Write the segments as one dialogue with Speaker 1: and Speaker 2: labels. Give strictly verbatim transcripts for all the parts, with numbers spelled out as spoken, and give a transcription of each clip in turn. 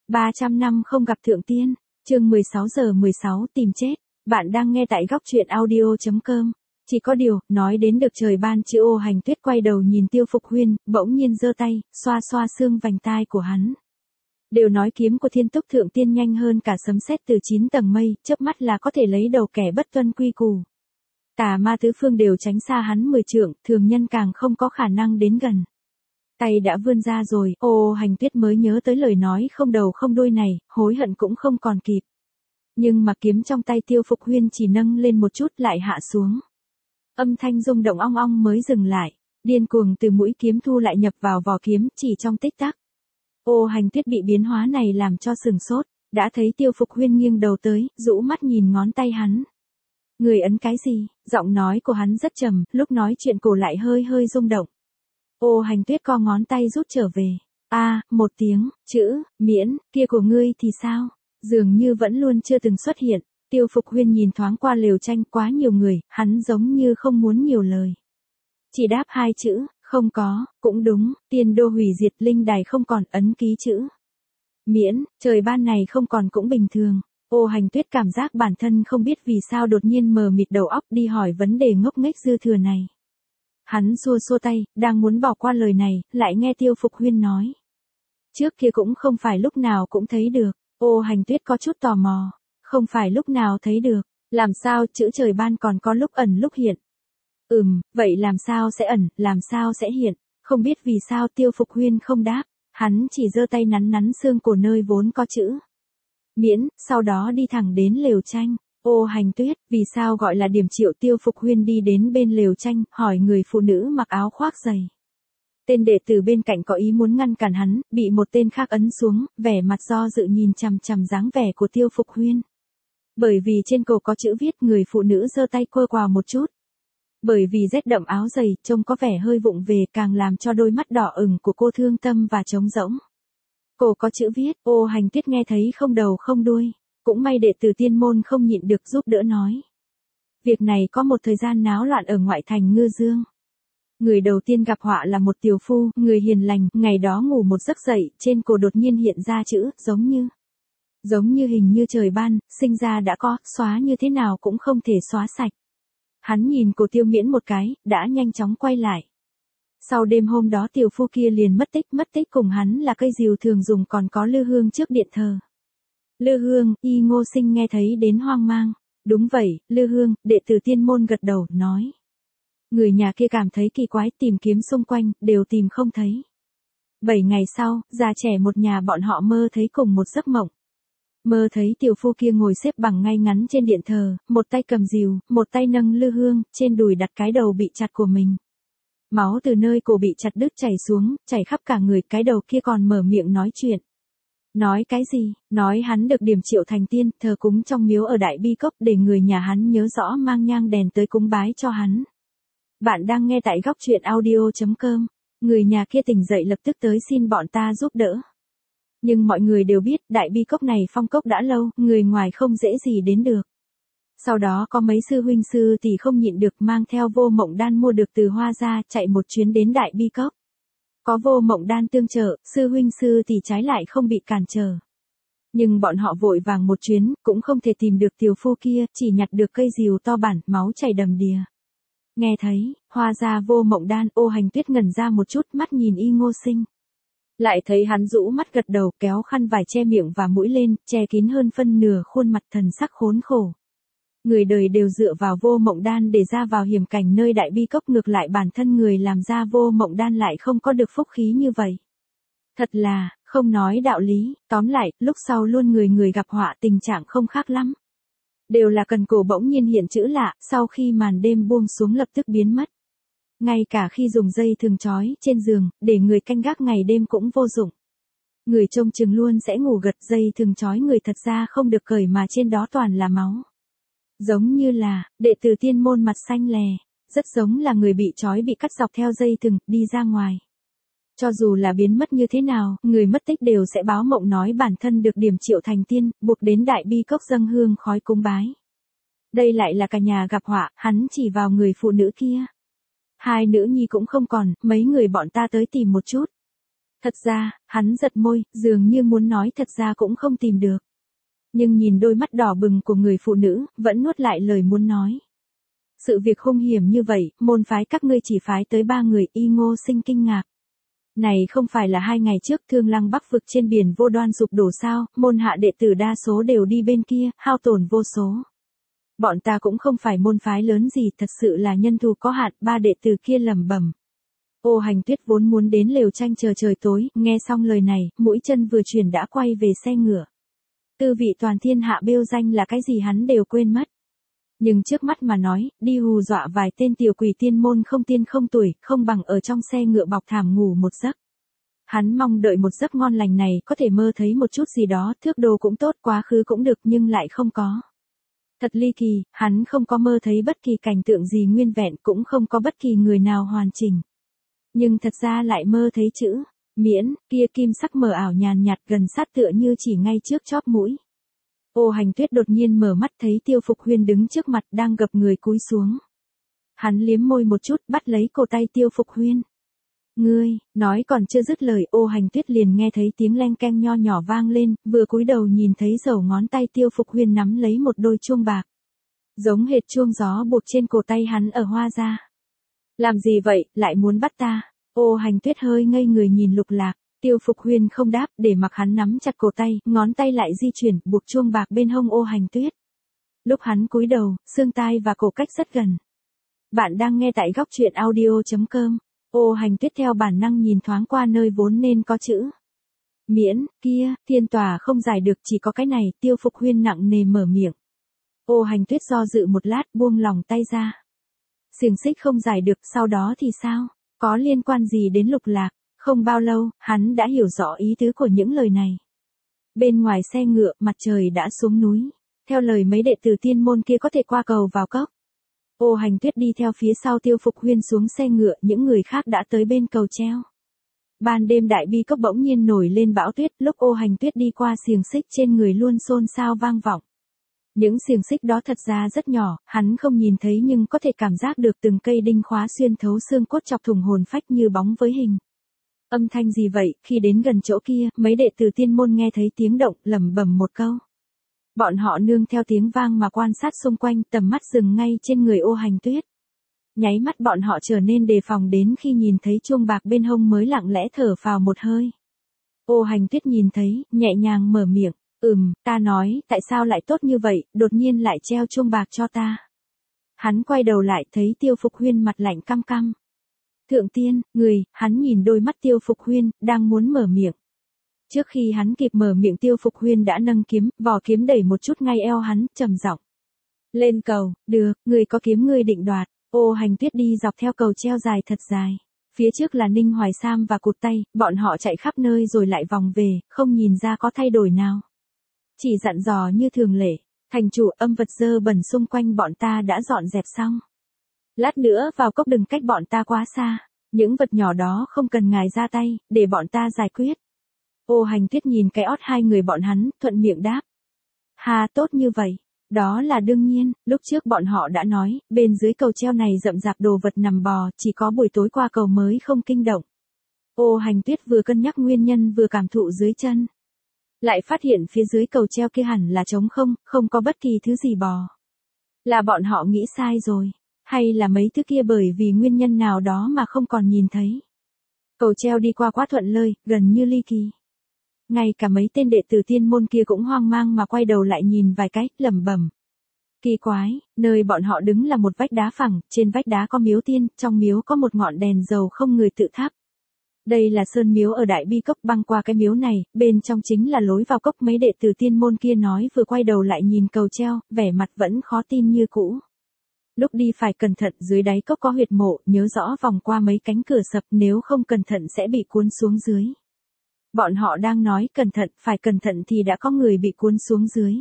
Speaker 1: ba trăm năm không gặp thượng tiên, chương mười sáu giờ mười sáu tìm chết. Bạn đang nghe tại góc truyện audio chấm com. Chỉ có điều, nói đến được trời ban chữ Ô Hành Tuyết quay đầu nhìn Tiêu Phục Huyên, bỗng nhiên giơ tay, xoa xoa xương vành tai của hắn. Đều nói kiếm của Thiên Túc thượng tiên nhanh hơn cả sấm sét từ chín tầng mây, chớp mắt là có thể lấy đầu kẻ bất tuân quy củ. Tà ma tứ phương đều tránh xa hắn mười trượng, thường nhân càng không có khả năng đến gần. Tay đã vươn ra rồi, Ô Hành Tuyết mới nhớ tới lời nói không đầu không đuôi này, hối hận cũng không còn kịp. Nhưng mà kiếm trong tay Tiêu Phục Huyên chỉ nâng lên một chút lại hạ xuống. Âm thanh rung động ong ong mới dừng lại, điên cuồng từ mũi kiếm thu lại nhập vào vỏ kiếm chỉ trong tích tắc. Ô Hành Tuyết bị biến hóa này làm cho sừng sốt, đã thấy Tiêu Phục Huyên nghiêng đầu tới, rũ mắt nhìn ngón tay hắn. Người ấn cái gì? Giọng nói của hắn rất trầm, lúc nói chuyện cổ lại hơi hơi rung động. Ô Hành Tuyết co ngón tay rút trở về. A, à, một tiếng, chữ, miễn, kia của ngươi thì sao? Dường như vẫn luôn chưa từng xuất hiện. Tiêu Phục Huyên nhìn thoáng qua lều tranh, quá nhiều người, hắn giống như không muốn nhiều lời. Chỉ đáp hai chữ, không có, cũng đúng, tiên đô hủy diệt, linh đài không còn, ấn ký chữ miễn, trời ban này không còn cũng bình thường. Ô Hành Tuyết cảm giác bản thân không biết vì sao đột nhiên mờ mịt đầu óc đi hỏi vấn đề ngốc nghếch dư thừa này. Hắn xua xua tay, đang muốn bỏ qua lời này, lại nghe Tiêu Phục Huyên nói. Trước kia cũng không phải lúc nào cũng thấy được. Ô Hành Tuyết có chút tò mò. Không phải lúc nào thấy được, làm sao chữ trời ban còn có lúc ẩn lúc hiện. Ừm, vậy làm sao sẽ ẩn, làm sao sẽ hiện, không biết vì sao Tiêu Phục Huyên không đáp, hắn chỉ giơ tay nắn nắn xương cổ nơi vốn có chữ miễn, sau đó đi thẳng đến lều tranh. Ô Hành Tuyết, vì sao gọi là điểm triệu? Tiêu Phục Huyên đi đến bên lều tranh, hỏi người phụ nữ mặc áo khoác dày. Tên đệ tử bên cạnh có ý muốn ngăn cản hắn, bị một tên khác ấn xuống, vẻ mặt do dự nhìn chằm chằm dáng vẻ của Tiêu Phục Huyên. Bởi vì trên cổ có chữ viết, người phụ nữ giơ tay quơ quào một chút. Bởi vì rét đậm áo dày, trông có vẻ hơi vụng về, càng làm cho đôi mắt đỏ ửng của cô thương tâm và trống rỗng. Cổ có chữ viết, Ô Hành Tuyết nghe thấy không đầu không đuôi. Cũng may đệ tử tiên môn không nhịn được giúp đỡ nói. Việc này có một thời gian náo loạn ở ngoại thành Ngư Dương. Người đầu tiên gặp họa là một tiều phu, người hiền lành, ngày đó ngủ một giấc dậy, trên cổ đột nhiên hiện ra chữ, giống như. Giống như hình như trời ban, sinh ra đã có, xóa như thế nào cũng không thể xóa sạch. Hắn nhìn cổ Tiêu Miễn một cái, đã nhanh chóng quay lại. Sau đêm hôm đó tiểu phu kia liền mất tích, mất tích cùng hắn là cây rìu thường dùng, còn có lư hương trước điện thờ. Lư hương, Y Ngô Sinh nghe thấy đến hoang mang. Đúng vậy, lư hương, đệ tử tiên môn gật đầu, nói. Người nhà kia cảm thấy kỳ quái, tìm kiếm xung quanh, đều tìm không thấy. Bảy ngày sau, già trẻ một nhà bọn họ mơ thấy cùng một giấc mộng. Mơ thấy tiểu phu kia ngồi xếp bằng ngay ngắn trên điện thờ, một tay cầm rìu, một tay nâng lư hương, trên đùi đặt cái đầu bị chặt của mình. Máu từ nơi cổ bị chặt đứt chảy xuống, chảy khắp cả người, cái đầu kia còn mở miệng nói chuyện. Nói cái gì? Nói hắn được điểm triệu thành tiên, thờ cúng trong miếu ở Đại Bi Cốc, để người nhà hắn nhớ rõ mang nhang đèn tới cúng bái cho hắn. Bạn đang nghe tại góc truyện audio chấm com. Người nhà kia tỉnh dậy lập tức tới xin bọn ta giúp đỡ. Nhưng mọi người đều biết, Đại Bi Cốc này phong cốc đã lâu, người ngoài không dễ gì đến được. Sau đó có mấy sư huynh sư tỷ không nhịn được, mang theo Vô Mộng Đan mua được từ Hoa gia, chạy một chuyến đến Đại Bi Cốc. Có Vô Mộng Đan tương trợ, sư huynh sư tỷ trái lại không bị cản trở. Nhưng bọn họ vội vàng một chuyến, cũng không thể tìm được tiểu phu kia, chỉ nhặt được cây rìu to bản, máu chảy đầm đìa. Nghe thấy, Hoa gia Vô Mộng Đan, Ô Hành Tuyết ngẩn ra một chút, mắt nhìn Y Ngô Sinh. Lại thấy hắn rũ mắt gật đầu, kéo khăn vải che miệng và mũi lên, che kín hơn phân nửa khuôn mặt, thần sắc khốn khổ. Người đời đều dựa vào Vô Mộng Đan để ra vào hiểm cảnh nơi Đại Bi Cốc, ngược lại bản thân người làm ra Vô Mộng Đan lại không có được phúc khí như vậy. Thật là, không nói đạo lý, tóm lại, lúc sau luôn người người gặp họa, tình trạng không khác lắm. Đều là cần cổ bỗng nhiên hiện chữ lạ, sau khi màn đêm buông xuống lập tức biến mất. Ngay cả khi dùng dây thường trói trên giường, để người canh gác ngày đêm cũng vô dụng. Người trông chừng luôn sẽ ngủ gật, dây thường trói người thật ra không được cởi mà trên đó toàn là máu. Giống như là, đệ tử tiên môn mặt xanh lè, rất giống là người bị trói bị cắt dọc theo dây thừng, đi ra ngoài. Cho dù là biến mất như thế nào, người mất tích đều sẽ báo mộng nói bản thân được điểm triệu thành tiên, buộc đến Đại Bi Cốc dâng hương khói cúng bái. Đây lại là cả nhà gặp họa, hắn chỉ vào người phụ nữ kia. Hai nữ nhi cũng không còn, mấy người bọn ta tới tìm một chút. Thật ra, hắn giật môi, dường như muốn nói thật ra cũng không tìm được. Nhưng nhìn đôi mắt đỏ bừng của người phụ nữ, vẫn nuốt lại lời muốn nói. Sự việc hung hiểm như vậy, môn phái các ngươi chỉ phái tới ba người, Y Ngô Sinh kinh ngạc. Này không phải là hai ngày trước Thương Lăng Bắc vực trên biển vô đoan sụp đổ sao, môn hạ đệ tử đa số đều đi bên kia, hao tổn vô số. Bọn ta cũng không phải môn phái lớn gì, thật sự là nhân thủ có hạn, ba đệ tử kia lẩm bẩm. Ô Hành Tuyết vốn muốn đến lều tranh chờ trời tối, nghe xong lời này, mũi chân vừa chuyển đã quay về xe ngựa. Tư vị toàn thiên hạ bêu danh là cái gì hắn đều quên mất. Nhưng trước mắt mà nói, đi hù dọa vài tên tiểu quỷ tiên môn không tiên không tuổi, không bằng ở trong xe ngựa bọc thảm ngủ một giấc. Hắn mong đợi một giấc ngon lành này có thể mơ thấy một chút gì đó, thước đồ cũng tốt, quá khứ cũng được nhưng lại không có. Thật ly kỳ, hắn không có mơ thấy bất kỳ cảnh tượng gì nguyên vẹn, cũng không có bất kỳ người nào hoàn chỉnh. Nhưng thật ra lại mơ thấy chữ, miễn, kia kim sắc mờ ảo nhàn nhạt gần sát tựa như chỉ ngay trước chóp mũi. Ô Hành Tuyết đột nhiên mở mắt thấy Tiêu Phục Huyên đứng trước mặt đang gập người cúi xuống. Hắn liếm môi một chút bắt lấy cổ tay Tiêu Phục Huyên. Ngươi, nói còn chưa dứt lời Ô Hành Tuyết liền nghe thấy tiếng leng keng nho nhỏ vang lên, vừa cúi đầu nhìn thấy dầu ngón tay Tiêu Phục Huyên nắm lấy một đôi chuông bạc. Giống hệt chuông gió buộc trên cổ tay hắn ở hoa ra. Làm gì vậy, lại muốn bắt ta? Ô Hành Tuyết hơi ngây người nhìn Lục Lạc. Tiêu Phục Huyên không đáp, để mặc hắn nắm chặt cổ tay, ngón tay lại di chuyển, buộc chuông bạc bên hông Ô Hành Tuyết. Lúc hắn cúi đầu, xương tai và cổ cách rất gần. Bạn đang nghe tại góc truyện audio chấm com. Ô Hành Tuyết theo bản năng nhìn thoáng qua nơi vốn nên có chữ. Miễn, kia, thiên tòa không giải được, chỉ có cái này, Tiêu Phục Huyên nặng nề mở miệng. Ô Hành Tuyết do dự một lát, buông lòng tay ra. Xiềng xích không giải được, sau đó thì sao? Có liên quan gì đến Lục Lạc? Không bao lâu, hắn đã hiểu rõ ý tứ của những lời này. Bên ngoài xe ngựa, mặt trời đã xuống núi. Theo lời mấy đệ tử tiên môn kia có thể qua cầu vào cốc. Ô Hành Tuyết đi theo phía sau Tiêu Phục Huyên xuống xe ngựa, những người khác đã tới bên cầu treo. Ban đêm đại bi cốc bỗng nhiên nổi lên bão tuyết, lúc Ô Hành Tuyết đi qua xiềng xích trên người luôn xôn xao vang vọng. Những xiềng xích đó thật ra rất nhỏ, hắn không nhìn thấy nhưng có thể cảm giác được từng cây đinh khóa xuyên thấu xương cốt chọc thủng hồn phách như bóng với hình. Âm thanh gì vậy? Khi đến gần chỗ kia, mấy đệ tử tiên môn nghe thấy tiếng động, lẩm bẩm một câu. Bọn họ nương theo tiếng vang mà quan sát xung quanh, tầm mắt dừng ngay trên người Ô Hành Tuyết. Nháy mắt bọn họ trở nên đề phòng đến khi nhìn thấy chuông bạc bên hông mới lặng lẽ thở phào một hơi. Ô Hành Tuyết nhìn thấy, nhẹ nhàng mở miệng, ừm, ta nói, tại sao lại tốt như vậy, đột nhiên lại treo chuông bạc cho ta. Hắn quay đầu lại thấy Tiêu Phục Huyên mặt lạnh căm căm. Thượng tiên, người, hắn nhìn đôi mắt Tiêu Phục Huyên, đang muốn mở miệng. Trước khi hắn kịp mở miệng Tiêu Phục Huyên đã nâng kiếm, vỏ kiếm đẩy một chút ngay eo hắn, trầm giọng. Lên cầu, được, người có kiếm người định đoạt. Ô Hành Tuyết đi dọc theo cầu treo dài thật dài. Phía trước là Ninh Hoài Sam và cụt tay, bọn họ chạy khắp nơi rồi lại vòng về, không nhìn ra có thay đổi nào. Chỉ dặn dò như thường lệ, thành chủ âm vật dơ bẩn xung quanh bọn ta đã dọn dẹp xong. Lát nữa vào cốc đừng cách bọn ta quá xa, những vật nhỏ đó không cần ngài ra tay, để bọn ta giải quyết. Ô Hành Tuyết nhìn cái ót hai người bọn hắn, thuận miệng đáp. Hà tốt như vậy, đó là đương nhiên, lúc trước bọn họ đã nói, bên dưới cầu treo này rậm rạp đồ vật nằm bò, chỉ có buổi tối qua cầu mới không kinh động. Ô Hành Tuyết vừa cân nhắc nguyên nhân vừa cảm thụ dưới chân. Lại phát hiện phía dưới cầu treo kia hẳn là trống không, không có bất kỳ thứ gì bò. Là bọn họ nghĩ sai rồi. Hay là mấy thứ kia bởi vì nguyên nhân nào đó mà không còn nhìn thấy. Cầu treo đi qua quá thuận lợi, gần như ly kỳ. Ngay cả mấy tên đệ tử tiên môn kia cũng hoang mang mà quay đầu lại nhìn vài cái, lẩm bẩm. Kỳ quái, nơi bọn họ đứng là một vách đá phẳng, trên vách đá có miếu tiên, trong miếu có một ngọn đèn dầu không người tự thắp. Đây là sơn miếu ở Đại Bi Cốc, băng qua cái miếu này, bên trong chính là lối vào cốc. Mấy đệ tử tiên môn kia nói vừa quay đầu lại nhìn cầu treo, vẻ mặt vẫn khó tin như cũ. Lúc đi phải cẩn thận, dưới đáy cốc có huyệt mộ, nhớ rõ vòng qua mấy cánh cửa sập, nếu không cẩn thận sẽ bị cuốn xuống dưới. Bọn họ đang nói cẩn thận, phải cẩn thận thì đã có người bị cuốn xuống dưới.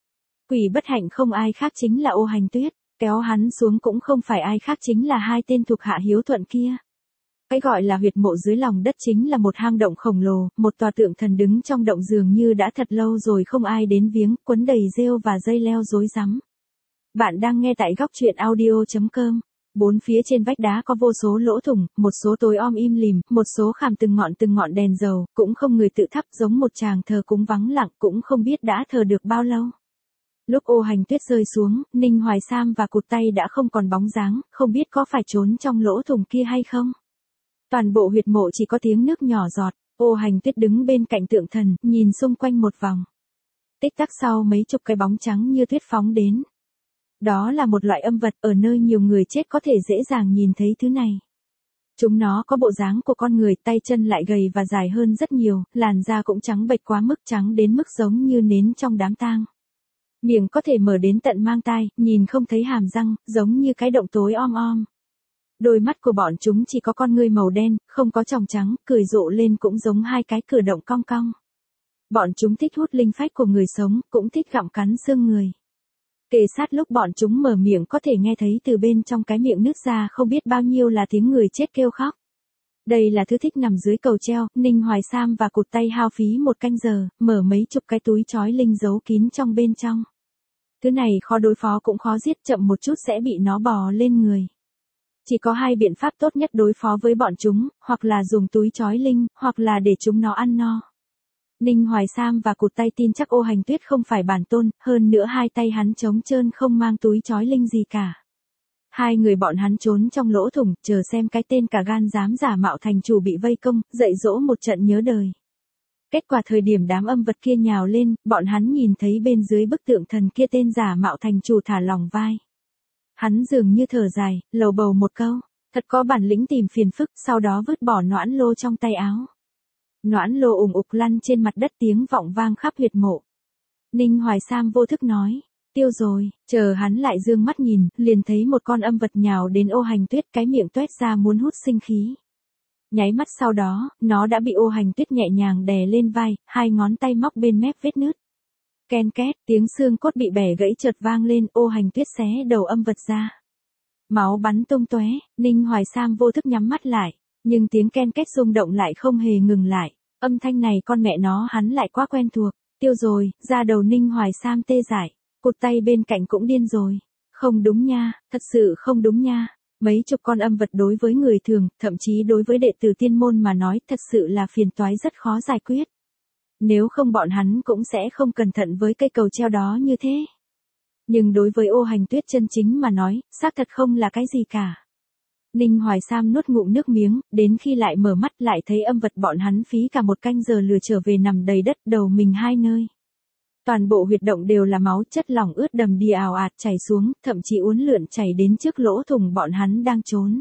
Speaker 1: Quỷ bất hạnh không ai khác chính là Ô Hành Tuyết, kéo hắn xuống cũng không phải ai khác chính là hai tên thuộc hạ hiếu thuận kia. Cái gọi là huyệt mộ dưới lòng đất chính là một hang động khổng lồ, một tòa tượng thần đứng trong động dường như đã thật lâu rồi không ai đến viếng, quấn đầy rêu và dây leo rối rắm. Bạn đang nghe tại góc truyện audio chấm com. Bốn phía trên vách đá có vô số lỗ thủng, một số tối om im lìm, một số khảm từng ngọn từng ngọn đèn dầu, cũng không người tự thắp, giống một tràng thờ cúng vắng lặng, cũng không biết đã thờ được bao lâu. Lúc ô hành tuyết rơi xuống, Ninh Hoài Sam và cụt tay đã không còn bóng dáng, không biết có phải trốn trong lỗ thủng kia hay không. Toàn bộ huyệt mộ chỉ có tiếng nước nhỏ giọt, ô hành tuyết đứng bên cạnh tượng thần, nhìn xung quanh một vòng. Tích tắc sau mấy chục cái bóng trắng như tuyết phóng đến. Đó là một loại âm vật, ở nơi nhiều người chết có thể dễ dàng nhìn thấy thứ này. Chúng nó có bộ dáng của con người, tay chân lại gầy và dài hơn rất nhiều, làn da cũng trắng bệch quá mức, trắng đến mức giống như nến trong đám tang. Miệng có thể mở đến tận mang tai, nhìn không thấy hàm răng, giống như cái động tối om om. Đôi mắt của bọn chúng chỉ có con ngươi màu đen, không có tròng trắng, cười rộ lên cũng giống hai cái cửa động cong cong. Bọn chúng thích hút linh phách của người sống, cũng thích gặm cắn xương người. Kề sát lúc bọn chúng mở miệng có thể nghe thấy từ bên trong cái miệng nứt ra không biết bao nhiêu là tiếng người chết kêu khóc. Đây là thứ thích nằm dưới cầu treo, Ninh Hoài Sam và cụt tay hao phí một canh giờ, mở mấy chục cái túi trói linh giấu kín trong bên trong. Thứ này khó đối phó cũng khó giết, chậm một chút sẽ bị nó bò lên người. Chỉ có hai biện pháp tốt nhất đối phó với bọn chúng, hoặc là dùng túi trói linh, hoặc là để chúng nó ăn no. Ninh Hoài Sam và cụt tay tin chắc ô hành tuyết không phải bản tôn, hơn nữa hai tay hắn trống trơn không mang túi trói linh gì cả. Hai người bọn hắn trốn trong lỗ thủng, chờ xem cái tên cả gan dám giả mạo thành chủ bị vây công, dạy dỗ một trận nhớ đời. Kết quả thời điểm đám âm vật kia nhào lên, bọn hắn nhìn thấy bên dưới bức tượng thần kia tên giả mạo thành chủ thả lỏng vai. Hắn dường như thở dài, lầu bầu một câu, thật có bản lĩnh tìm phiền phức, sau đó vứt bỏ noãn lô trong tay áo. Noãn lô ủng ục lăn trên mặt đất, tiếng vọng vang khắp huyệt mộ. Ninh Hoài Sam vô thức nói, tiêu rồi, chờ hắn lại dương mắt nhìn, liền thấy một con âm vật nhào đến ô hành tuyết, cái miệng tuét ra muốn hút sinh khí. Nháy mắt sau đó, nó đã bị ô hành tuyết nhẹ nhàng đè lên vai, hai ngón tay móc bên mép vết nứt. Ken két, tiếng xương cốt bị bẻ gãy chợt vang lên, ô hành tuyết xé đầu âm vật ra. Máu bắn tung tóe, Ninh Hoài Sam vô thức nhắm mắt lại, nhưng tiếng ken két rung động lại không hề ngừng lại. Âm thanh này con mẹ nó hắn lại quá quen thuộc. Tiêu rồi, ra đầu Ninh Hoài Sam tê dại, cụt tay bên cạnh cũng điên rồi. Không đúng nha, thật sự không đúng nha. Mấy chục con âm vật đối với người thường, thậm chí đối với đệ tử tiên môn mà nói, thật sự là phiền toái rất khó giải quyết. Nếu không bọn hắn cũng sẽ không cẩn thận với cây cầu treo đó như thế. Nhưng đối với ô hành tuyết chân chính mà nói, xác thật không là cái gì cả. Ninh Hoài Sam nuốt ngụm nước miếng, đến khi lại mở mắt lại thấy âm vật bọn hắn phí cả một canh giờ lừa trở về nằm đầy đất đầu mình hai nơi. Toàn bộ huyệt động đều là máu, chất lỏng ướt đầm đìa ào ạt chảy xuống, thậm chí uốn lượn chảy đến trước lỗ thủng bọn hắn đang trốn.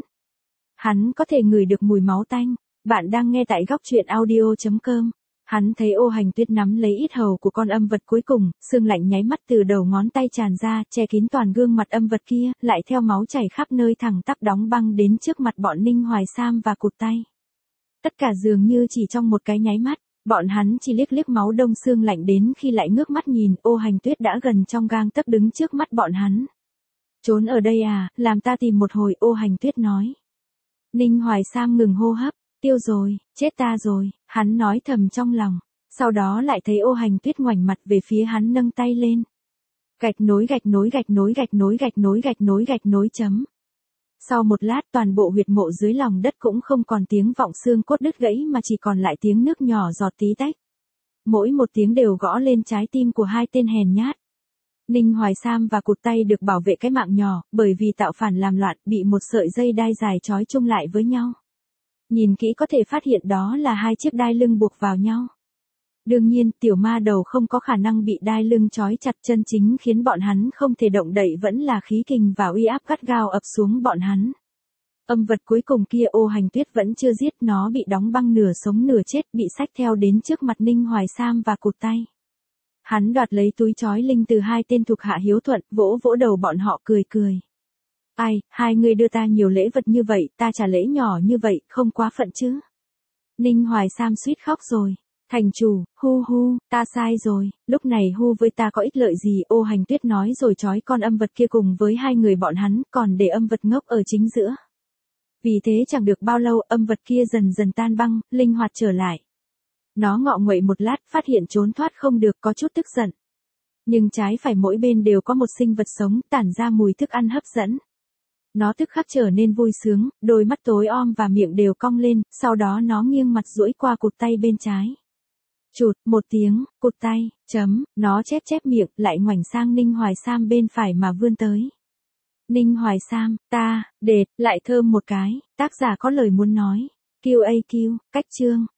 Speaker 1: Hắn có thể ngửi được mùi máu tanh. Bạn đang nghe tại góc truyện audio chấm com. Hắn thấy ô hành tuyết nắm lấy ít hầu của con âm vật cuối cùng, sương lạnh nháy mắt từ đầu ngón tay tràn ra, che kín toàn gương mặt âm vật kia, lại theo máu chảy khắp nơi thẳng tắp đóng băng đến trước mặt bọn Ninh Hoài Sam và cụt tay. Tất cả dường như chỉ trong một cái nháy mắt, bọn hắn chỉ liếc liếc máu đông sương lạnh đến khi lại ngước mắt nhìn, ô hành tuyết đã gần trong gang tấc đứng trước mắt bọn hắn. Trốn ở đây à, làm ta tìm một hồi, ô hành tuyết nói. Ninh Hoài Sam ngừng hô hấp. Tiêu rồi, chết ta rồi, hắn nói thầm trong lòng. Sau đó lại thấy ô hành tuyết ngoảnh mặt về phía hắn nâng tay lên. Gạch nối gạch nối gạch nối gạch nối gạch nối gạch nối gạch nối chấm. Sau một lát toàn bộ huyệt mộ dưới lòng đất cũng không còn tiếng vọng xương cốt đứt gãy mà chỉ còn lại tiếng nước nhỏ giọt tí tách. Mỗi một tiếng đều gõ lên trái tim của hai tên hèn nhát. Ninh Hoài Sam và cụt tay được bảo vệ cái mạng nhỏ, bởi vì tạo phản làm loạn bị một sợi dây đai dài trói chung lại với nhau. Nhìn kỹ có thể phát hiện đó là hai chiếc đai lưng buộc vào nhau. Đương nhiên, tiểu ma đầu không có khả năng bị đai lưng trói chặt, chân chính khiến bọn hắn không thể động đậy vẫn là khí kình và uy áp gắt gao ập xuống bọn hắn. Âm vật cuối cùng kia ô hành tuyết vẫn chưa giết, nó bị đóng băng nửa sống nửa chết, bị xách theo đến trước mặt Ninh Hoài Sam và cụt tay. Hắn đoạt lấy túi trói linh từ hai tên thuộc hạ hiếu thuận, vỗ vỗ đầu bọn họ cười cười. Ai, hai người đưa ta nhiều lễ vật như vậy, ta trả lễ nhỏ như vậy, không quá phận chứ. Ninh Hoài Sam suýt khóc rồi. Thành chủ, hu hu, ta sai rồi, lúc này hu với ta có ích lợi gì, ô hành tuyết nói rồi trói con âm vật kia cùng với hai người bọn hắn, còn để âm vật ngốc ở chính giữa. Vì thế chẳng được bao lâu, âm vật kia dần dần tan băng, linh hoạt trở lại. Nó ngọ nguậy một lát, phát hiện trốn thoát không được, có chút tức giận. Nhưng trái phải mỗi bên đều có một sinh vật sống, tản ra mùi thức ăn hấp dẫn. Nó tức khắc trở nên vui sướng, đôi mắt tối om và miệng đều cong lên, sau đó nó nghiêng mặt duỗi qua cụt tay bên trái. Chụt, một tiếng, cụt tay, chấm, nó chép chép miệng, lại ngoảnh sang Ninh Hoài Sam bên phải mà vươn tới. Ninh Hoài Sam, ta, đệt, lại thơm một cái, tác giả có lời muốn nói. quy a quy, cách chương.